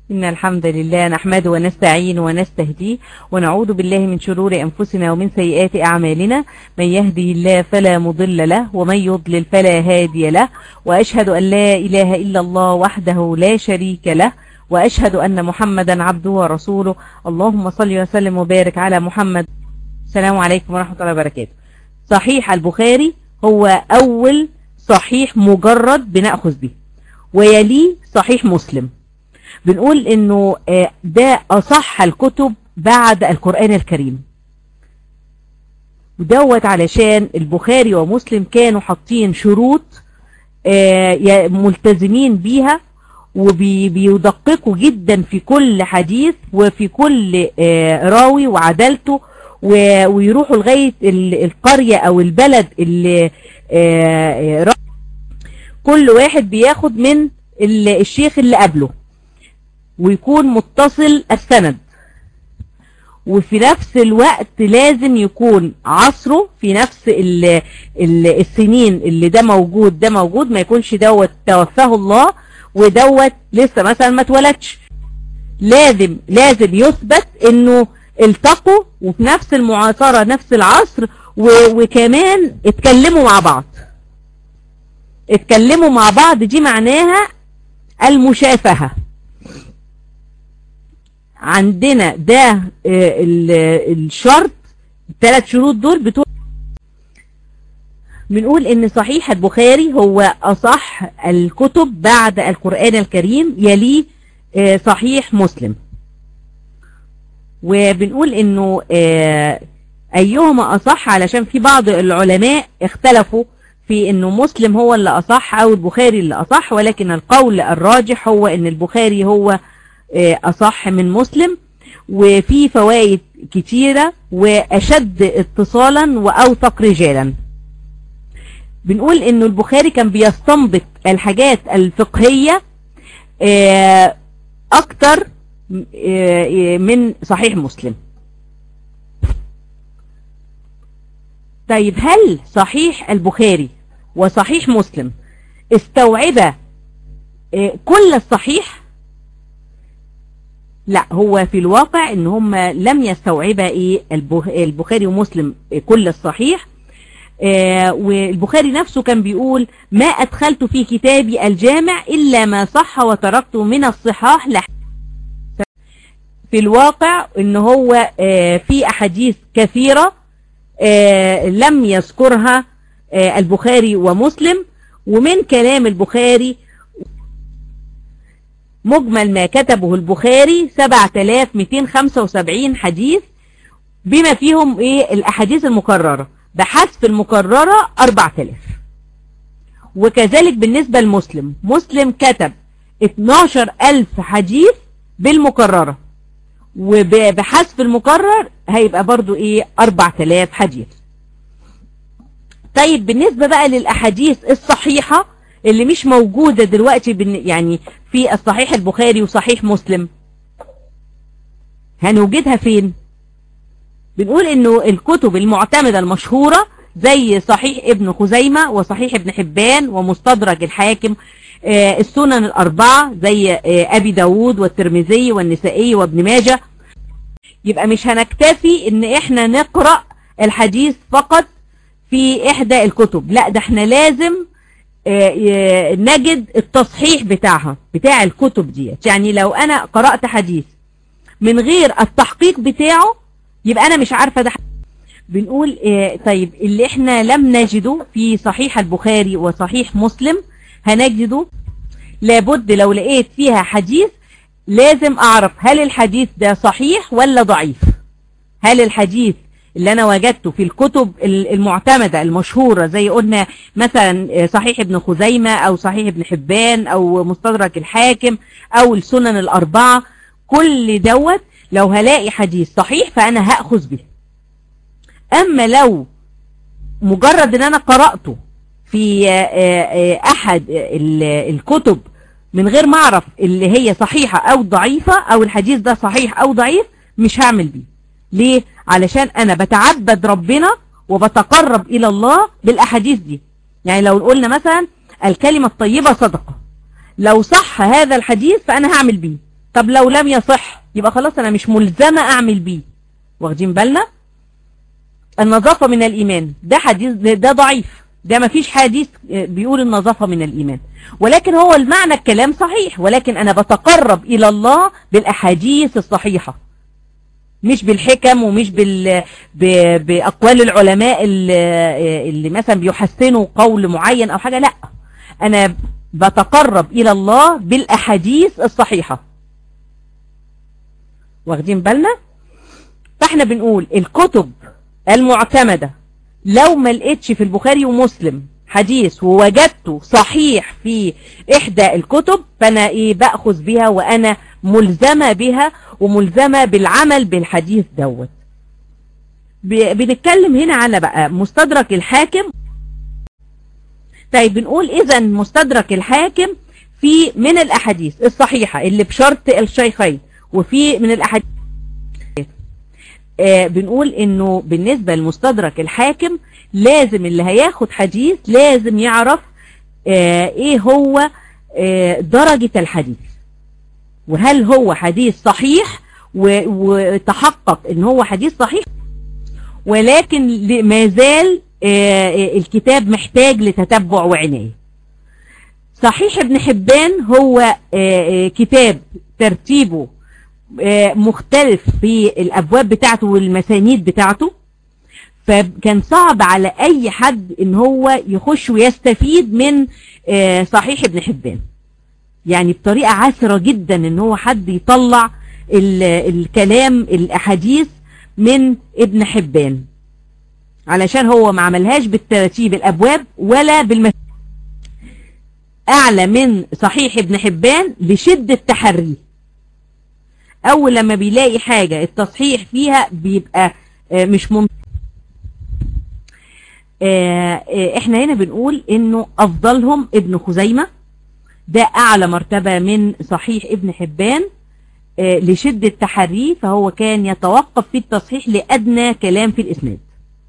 إن الحمد لله نحمده ونستعين ونستهديه ونعوذ بالله من شرور أنفسنا ومن سيئات أعمالنا. من يهده الله فلا مضل له ومن يضلل فلا هادي له، وأشهد أن لا إله إلا الله وحده لا شريك له، وأشهد أن محمدا عبده ورسوله. اللهم صل وسلم وبارك على محمد. السلام عليكم ورحمة الله وبركاته. صحيح البخاري هو أول صحيح مجرد بنأخذ به، ويليه صحيح مسلم. بنقول انه ده اصح الكتب بعد القرآن الكريم، ودوت علشان البخاري ومسلم كانوا حاطين شروط ملتزمين بيها، وبيدققوا جدا في كل حديث وفي كل راوي وعدالته، ويروحوا لغاية القرية او البلد اللي كل واحد بياخد من الشيخ اللي قبله، ويكون متصل السند، وفي نفس الوقت لازم يكون عصره في نفس السنين اللي ده موجود، ما يكونش دوت توفاه الله ودوت لسه مثلا ما اتولدش. لازم يثبت انه التقوا وفي نفس المعاصرة نفس العصر، وكمان اتكلموا مع بعض. دي معناها المشافهة. عندنا ده الشرط، الثلاث شروط دول بتوع. بنقول ان صحيح البخاري هو اصح الكتب بعد القرآن الكريم، يليه صحيح مسلم. وبنقول انه ايهما اصح، علشان في بعض العلماء اختلفوا في انه مسلم هو اللي اصح او البخاري اللي اصح، ولكن القول الراجح هو ان البخاري هو أصح من مسلم، وفي فوائد كتيرة وأشد اتصالا وأوثق رجالا. بنقول إنه البخاري كان بيستنبط الحاجات الفقهية أكتر من صحيح مسلم. طيب، هل صحيح البخاري وصحيح مسلم استوعب كل الصحيح؟ لا، هو في الواقع ان هم لم يستوعبا البخاري ومسلم كل الصحيح. والبخاري نفسه كان بيقول: ما ادخلت في كتابي الجامع الا ما صح وتركت من الصحاح في الواقع ان هو في احاديث كثيرة لم يذكرها البخاري ومسلم. ومن كلام البخاري مجمل ما كتبه البخاري 7275 حديث، بما فيهم الاحاديث المكررة، بحذف المكررة 4000. وكذلك بالنسبة لمسلم، مسلم كتب 12000 حديث بالمكررة، وبحذف المكرر هيبقى برضو 4000 حديث. طيب، بالنسبة بقى للأحاديث الصحيحة اللي مش موجودة دلوقتي يعني في الصحيح البخاري وصحيح مسلم، هنوجدها فين؟ بنقول انه الكتب المعتمدة المشهورة زي صحيح ابن خزيمة وصحيح ابن حبان ومستدرك الحاكم، السنن الأربعة زي أبي داود والترمذي والنسائي وابن ماجه. يبقى مش هنكتفي ان احنا نقرأ الحديث فقط في احدى الكتب، لا، ده احنا لازم نجد التصحيح بتاع الكتب ديت. يعني لو انا قرأت حديث من غير التحقيق بتاعه يبقى انا مش عارفة ده. بنقول طيب، اللي احنا لم نجده في صحيح البخاري وصحيح مسلم هنجده. لابد لو لقيت فيها حديث لازم اعرف هل الحديث ده صحيح ولا ضعيف. هل الحديث اللي انا وجدته في الكتب المعتمدة المشهورة زي قلنا مثلا صحيح ابن خزيمة او صحيح ابن حبان او مستدرك الحاكم او السنن الاربعة، كل دوت لو هلاقي حديث صحيح فانا هأخذ به. اما لو مجرد ان انا قرأته في احد الكتب من غير ما اعرف اللي هي صحيحة او ضعيفة او الحديث ده صحيح او ضعيف، مش هعمل بيه. ليه؟ علشان انا بتعبد ربنا وبتقرب الى الله بالاحاديث دي. يعني لو قلنا مثلا الكلمة الطيبة صدقة، لو صح هذا الحديث فانا هعمل بيه. طب لو لم يصح يبقى خلاص انا مش ملزمة اعمل بيه. واخدين بالنا؟ النظافة من الايمان ده حديث ده ضعيف، ده ما فيش حديث بيقول النظافة من الايمان، ولكن هو المعنى الكلام صحيح، ولكن انا بتقرب الى الله بالاحاديث الصحيحة، مش بالحكم ومش بأقوال العلماء اللي مثلا بيحسنوا قول معين أو حاجة. لا، أنا بتقرب إلى الله بالأحاديث الصحيحة. واخدين بالنا؟ فاحنا بنقول الكتب المعتمدة لو ما لقيتش في البخاري ومسلم حديث ووجدته صحيح في إحدى الكتب، فأنا بأخذ بها وأنا ملزمة بها وملزمة بالعمل بالحديث دوت. بنتكلم هنا على بقى مستدرك الحاكم. طيب بنقول إذا مستدرك الحاكم في من الأحاديث الصحيحة اللي بشرط الشيخين، وفي من الأحاديث بنقول إنه بالنسبة لمستدرك الحاكم لازم اللي هياخد حديث لازم يعرف إيه هو درجة الحديث، وهل هو حديث صحيح وتحقق ان هو حديث صحيح، ولكن ما زال الكتاب محتاج لتتبع وعناية. صحيح ابن حبان هو كتاب ترتيبه مختلف في الابواب بتاعته والمسانيد بتاعته، فكان صعب على اي حد ان هو يخش ويستفيد من صحيح ابن حبان، يعني بطريقة عسرة جدا ان هو حد يطلع الكلام الاحاديث من ابن حبان، علشان هو ما عملهاش بالترتيب الابواب ولا اعلى من صحيح ابن حبان لشدة تحريه. اول لما بيلاقي حاجة التصحيح فيها بيبقى مش ممكن. احنا هنا بنقول انه افضلهم ابن خزيمة، ده أعلى مرتبة من صحيح ابن حبان لشدة تحريه، فهو كان يتوقف في التصحيح لأدنى كلام في الإسناد.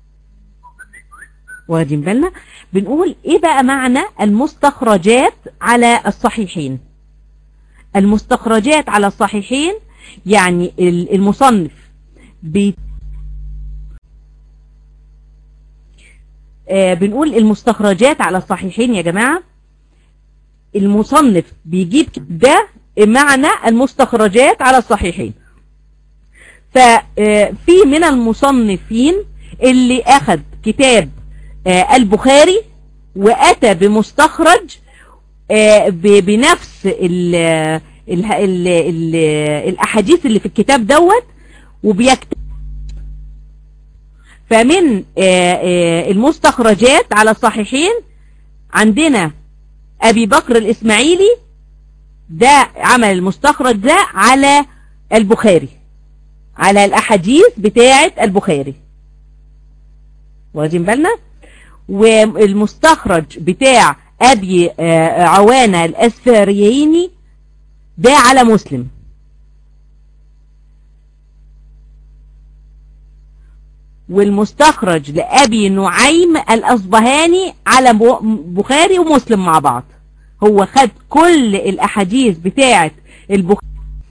واخدين بالنا؟ بنقول إيه بقى معنى المستخرجات على الصحيحين؟ المستخرجات على الصحيحين يعني المصنف بنقول المستخرجات على الصحيحين يا جماعة، المصنف بيجيب ده معنى المستخرجات على الصحيحين. ففي من المصنفين اللي أخذ كتاب البخاري وأتى بمستخرج بنفس الأحاديث اللي في الكتاب دوت وبيكتب. فمن المستخرجات على الصحيحين عندنا أبي بكر الإسماعيلي، ده عمل المستخرج ده على البخاري، على الأحاديث بتاعة البخاري. واخدين بالنا؟ والمستخرج بتاع أبي عوانة الأسفاريني ده على مسلم. والمستخرج لأبي نعيم الأصبهاني على بخاري ومسلم مع بعض. هو خد كل الأحاديث بتاعة البخاري.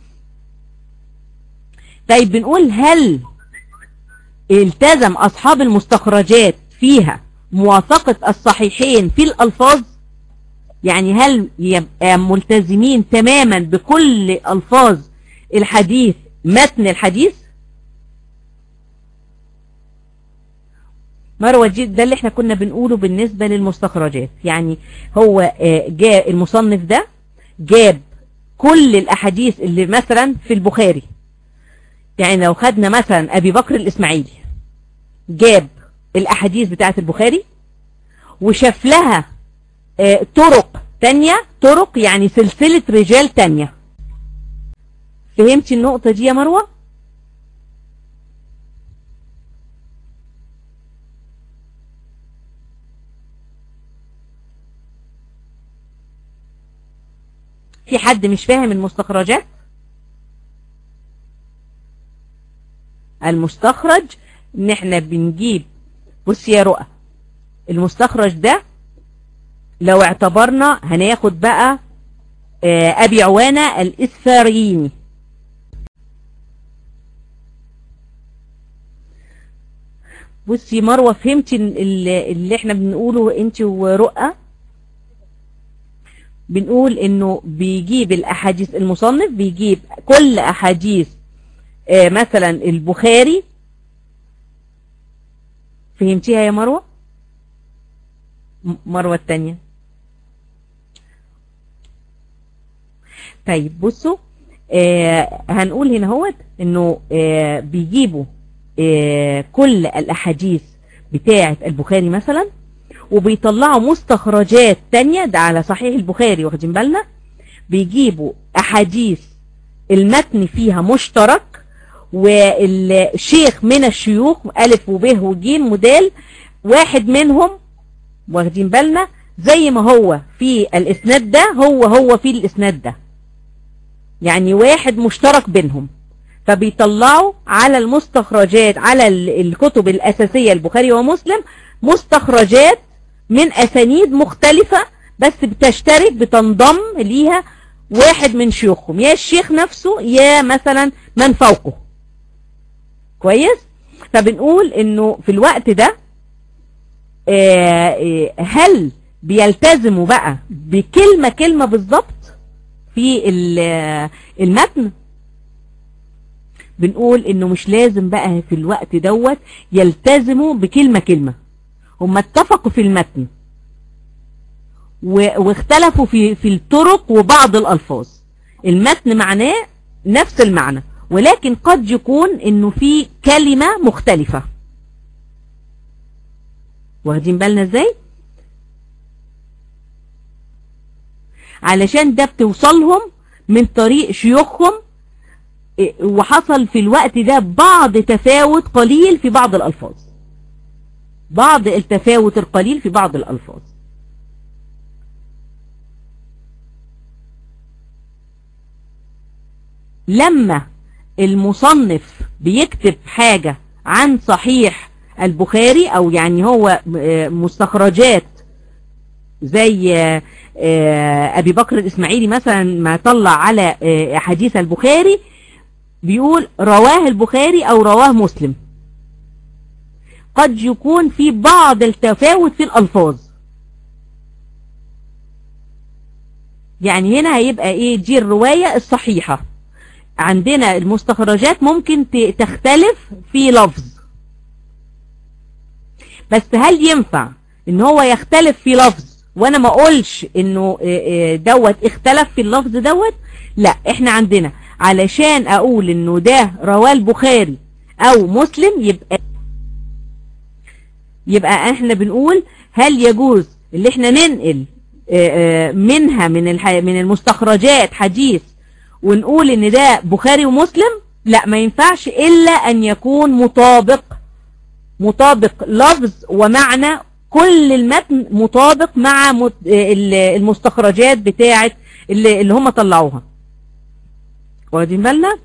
طيب بنقول هل التزم أصحاب المستخرجات فيها موافقة الصحيحين في الألفاظ؟ يعني هل يبقى ملتزمين تماما بكل ألفاظ الحديث متن الحديث؟ مروة ده اللي احنا كنا بنقوله بالنسبة للمستخرجات. يعني هو جاء المصنف ده جاب كل الأحاديث اللي مثلا في البخاري، يعني لو خدنا مثلا أبي بكر الإسماعيلي جاب الأحاديث بتاعة البخاري وشاف لها طرق تانية، طرق يعني سلسلة رجال تانية. فهمتي النقطة دي يا مروة؟ في حد مش فاهم المستخرجات؟ المستخرج ان احنا بنجيب، بص يا رؤى، المستخرج ده لو اعتبرنا هناخد بقى ابي عوانة الاسفاريني، بصي مروة، فهمتي اللي احنا بنقوله انت ورؤى؟ بنقول انه بيجيب الاحاديث، المصنف بيجيب كل احاديث مثلا البخاري. فهمتيها يا مروة؟ مروة التانية. طيب بصوا، هنقول هنا هوت انه بيجيبوا كل الاحاديث بتاعة البخاري مثلا، وبيطلعوا مستخرجات تانية، ده على صحيح البخاري واخدين بالنا. بيجيبوا احاديث المتن فيها مشترك، والشيخ من الشيوخ ألف وب وجيم ودال واحد منهم، واخدين بالنا، زي ما هو في الاسناد ده هو في الاسناد ده، يعني واحد مشترك بينهم. فبيطلعوا على المستخرجات، على الكتب الأساسية البخاري ومسلم، مستخرجات من أسانيد مختلفة، بس بتشترك بتنضم ليها واحد من شيوخهم، يا الشيخ نفسه يا مثلا من فوقه. كويس؟ فبنقول انه في الوقت ده هل بيلتزموا بقى بكلمة كلمة بالظبط في المتن؟ بنقول انه مش لازم بقى في الوقت دوت يلتزموا بكلمة كلمة. هم اتفقوا في المتن واختلفوا في الطرق وبعض الألفاظ. المتن معناه نفس المعنى، ولكن قد يكون انه في كلمة مختلفة. واخدين بالنا ازاي؟ علشان ده بتوصلهم من طريق شيوخهم، وحصل في الوقت ده بعض تفاوت قليل في بعض الألفاظ، بعض التفاوت القليل في بعض الألفاظ. لما المصنف بيكتب حاجة عن صحيح البخاري، او يعني هو مستخرجات زي ابي بكر الاسماعيلي مثلا ما طلع على احاديث البخاري، بيقول رواه البخاري او رواه مسلم. قد يكون في بعض التفاوت في الالفاظ، يعني هنا هيبقى ايه؟ دي الرواية الصحيحة. عندنا المستخرجات ممكن تختلف في لفظ، بس هل ينفع ان هو يختلف في لفظ وانا ما اقولش انه دوت اختلف في اللفظ دوت؟ لا، احنا عندنا علشان اقول انه ده رواه البخاري او مسلم، يبقى احنا بنقول هل يجوز اللي احنا ننقل منها من المستخرجات حديث ونقول ان ده بخاري ومسلم؟ لا، ما ينفعش الا ان يكون مطابق لفظ ومعنى، كل المتن مطابق مع المستخرجات بتاعت اللي هم طلعوها. واخدين بالنا؟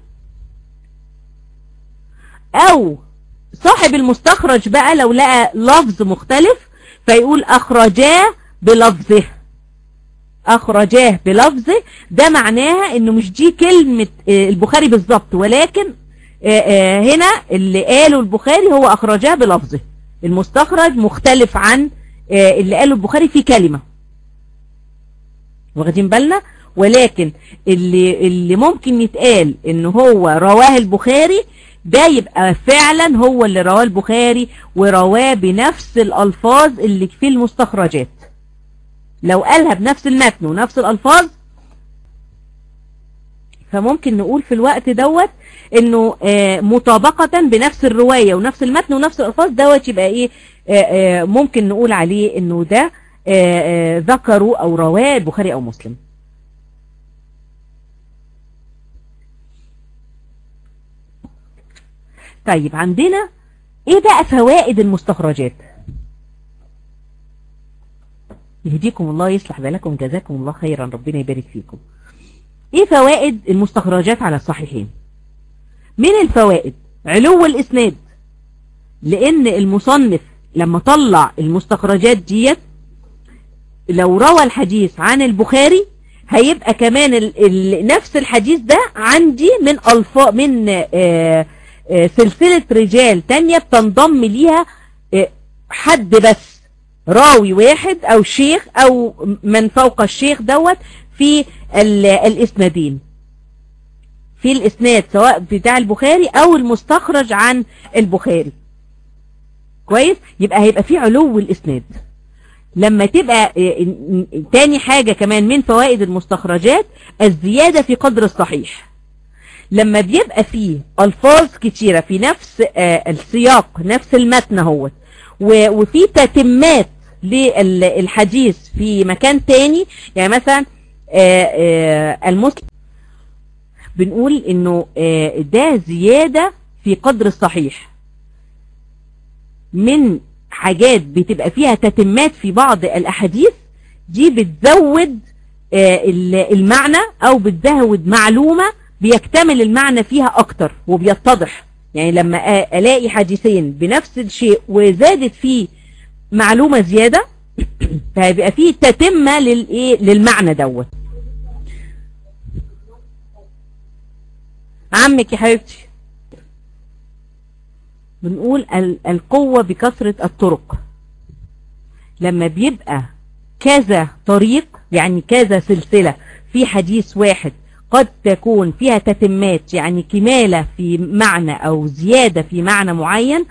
او صاحب المستخرج بقى لو لقى لفظ مختلف فيقول اخرجاه بلفظه. اخرجاه بلفظه ده معناها انه مش دي كلمة البخاري بالظبط، ولكن هنا اللي قاله البخاري هو اخرجاه بلفظه. المستخرج مختلف عن اللي قاله البخاري في كلمة. واخدين بالنا؟ ولكن اللي ممكن يتقال انه هو رواه البخاري، ده يبقى فعلا هو اللي رواه البخاري ورواه بنفس الالفاظ اللي في المستخرجات. لو قالها بنفس المتن ونفس الالفاظ، فممكن نقول في الوقت دوت انه مطابقة بنفس الرواية ونفس المتن ونفس الالفاظ دوت، يبقى ايه؟ ممكن نقول عليه انه ده ذكروا او رواه البخاري او مسلم. طيب عندنا ايه بقى فوائد المستخرجات؟ يهديكم الله، يصلح بالكم، جزاكم الله خيرا، ربنا يبارك فيكم. ايه فوائد المستخرجات على الصحيحين؟ من الفوائد علو الاسناد، لان المصنف لما طلع المستخرجات ديت، لو روى الحديث عن البخاري هيبقى كمان نفس الحديث ده عندي من سلسلة رجال تانية بتنضم ليها حد بس، راوي واحد او شيخ او من فوق الشيخ دوت في الاسنادين، في الاسناد سواء بتاع البخاري او المستخرج عن البخاري. كويس، يبقى هيبقى في علو الاسناد. لما تبقى تاني حاجة كمان من فوائد المستخرجات الزيادة في قدر الصحيح. لما بيبقى فيه ألفاظ كتيرة في نفس السياق، نفس المتن هو، وفي تتمات للحديث في مكان تاني، يعني مثلا المسلم بنقول انه ده زيادة في قدر الصحيح، من حاجات بتبقى فيها تتمات في بعض الأحاديث، دي بتزود المعنى أو بتزود معلومة بيكتمل المعنى فيها أكتر وبيتضح. يعني لما ألاقي حديثين بنفس الشيء وزادت فيه معلومة زيادة فهيبقى فيه تتمة للمعنى دوت. عمك يا حبيبتي، بنقول القوة بكثرة الطرق. لما بيبقى كذا طريق، يعني كذا سلسلة في حديث واحد، قد تكون فيها تتمات، يعني كمالة في معنى أو زيادة في معنى معين،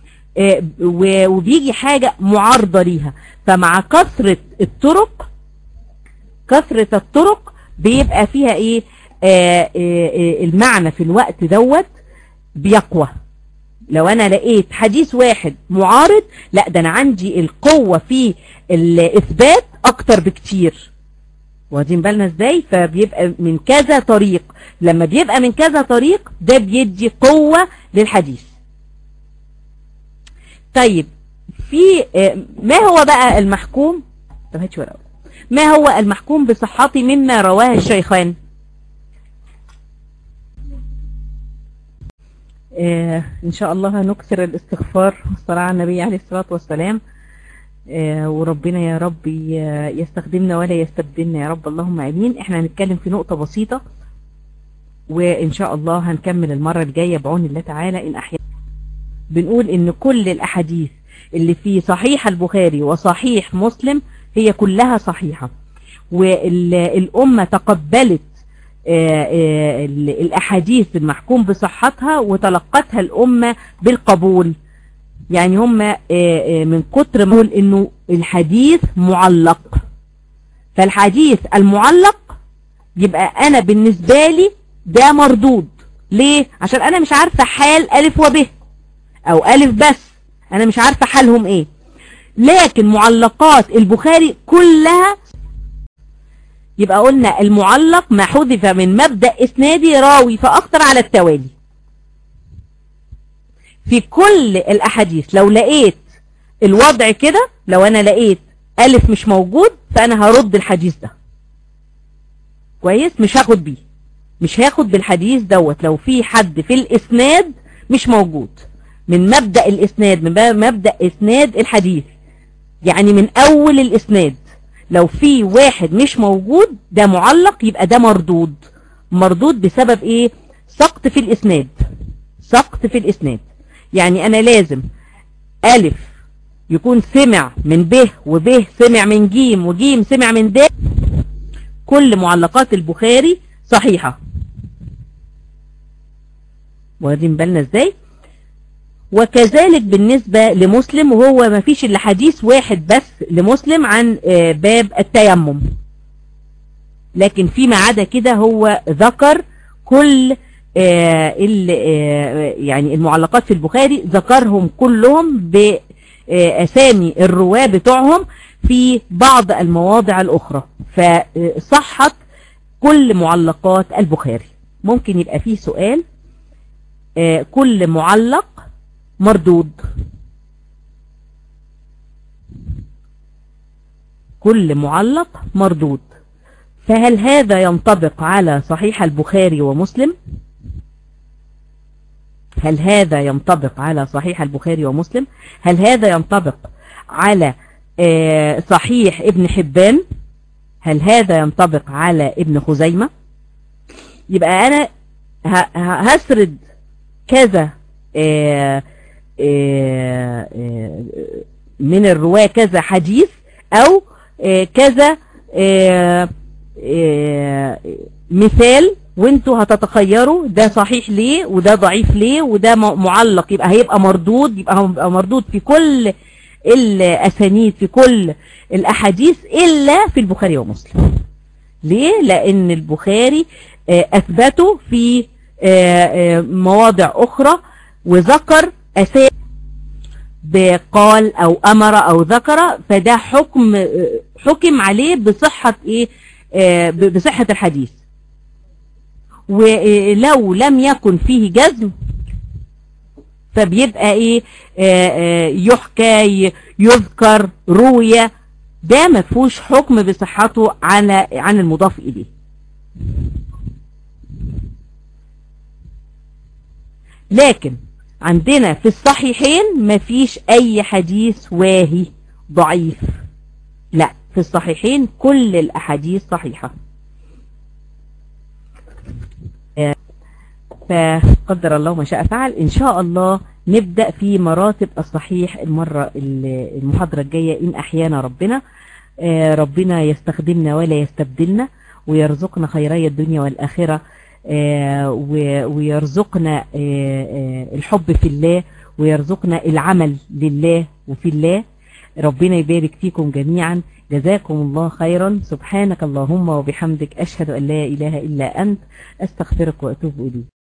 وبيجي حاجة معارضة ليها. فمع كثرة الطرق، كثرة الطرق بيبقى فيها ايه المعنى في الوقت دوت بيقوى. لو انا لقيت حديث واحد معارض، لا ده انا عندي القوة في الاثبات اكتر بكتير. واخدين بالنا ازاي؟ فبيبقى من كذا طريق. لما بيبقى من كذا طريق ده بيدي قوة للحديث. طيب، في ما هو بقى المحكوم؟ طب هاتش ورقة. ما هو المحكوم بصحته مما رواه الشيخان؟ ان شاء الله هنكثر الاستغفار والصلاة على النبي عليه الصلاة والسلام، وربنا يا رب يستخدمنا ولا يستبدلنا يا رب، اللهم امين. احنا هنتكلم في نقطة بسيطة وان شاء الله هنكمل المرة الجاية بعون الله تعالى ان احيانا. بنقول ان كل الاحاديث اللي في صحيح البخاري وصحيح مسلم هي كلها صحيحة، والامة تقبلت الأحاديث المحكوم بصحتها وتلقتها الأمة بالقبول. يعني هم من كتر ما يقول إنه الحديث معلق، فالحديث المعلق يبقى أنا بالنسبة لي ده مردود. ليه؟ عشان أنا مش عارفة حال ألف وب، أو ألف بس، أنا مش عارفة حالهم إيه. لكن معلقات البخاري كلها، يبقى قلنا المعلق ما حذف من مبدأ إسنادي راوي فأكتر على التوالي. في كل الأحاديث لو لقيت الوضع كده، لو أنا لقيت ألف مش موجود فأنا هرد الحديث ده. كويس، مش هاخد بيه، مش هاخد بالحديث دوت لو في حد في الإسناد مش موجود. من مبدأ الإسناد، من مبدأ إسناد الحديث، يعني من أول الإسناد لو في واحد مش موجود ده معلق، يبقى ده مردود. مردود بسبب ايه؟ سقط في الاسناد. سقط في الاسناد، يعني انا لازم الف يكون سمع من ب، وب سمع من جيم، وجيم سمع من د. كل معلقات البخاري صحيحة. واخدين بالنا ازاي؟ وكذلك بالنسبة لمسلم، وهو ما فيش الا حديث واحد بس لمسلم عن باب التيمم، لكن فيما عدا كده هو ذكر كل يعني المعلقات في البخاري، ذكرهم كلهم بأسامي الرواة بتوعهم في بعض المواضع الأخرى، فصحت كل معلقات البخاري. ممكن يبقى فيه سؤال، كل معلق مردود، كل معلق مردود، فهل هذا ينطبق على صحيح البخاري ومسلم؟ هل هذا ينطبق على صحيح البخاري ومسلم؟ هل هذا ينطبق على صحيح ابن حبان؟ هل هذا ينطبق على ابن خزيمة؟ يبقى أنا هسرد كذا من الرواة كذا حديث او كذا مثال، وانتوا هتتخيروا ده صحيح ليه وده ضعيف ليه وده معلق، يبقى هيبقى مردود، يبقى مردود في كل الاسانيد في كل الاحاديث الا في البخاري ومسلم. ليه؟ لان البخاري اثبته في مواضع اخرى وذكر اساس بقال او امر او ذكر، فده حكم عليه بصحة بصحة الحديث. ولو لم يكن فيه جزم فبيبقى يحكى يذكر روية، ده ما فيهوش حكم بصحته عن المضاف اليه. لكن عندنا في الصحيحين ما فيش اي حديث واهي ضعيف، لا في الصحيحين كل الاحاديث صحيحة. فقدر الله ما شاء فعل. ان شاء الله نبدأ في مراتب الصحيح المحاضرة الجاية ان احيانا ربنا. ربنا يستخدمنا ولا يستبدلنا، ويرزقنا خيري الدنيا والآخرة، ويرزقنا الحب في الله، ويرزقنا العمل لله وفي الله. ربنا يبارك فيكم جميعا، جزاكم الله خيرا. سبحانك اللهم وبحمدك، أشهد أن لا إله إلا أنت، أستغفرك وأتوب إليك.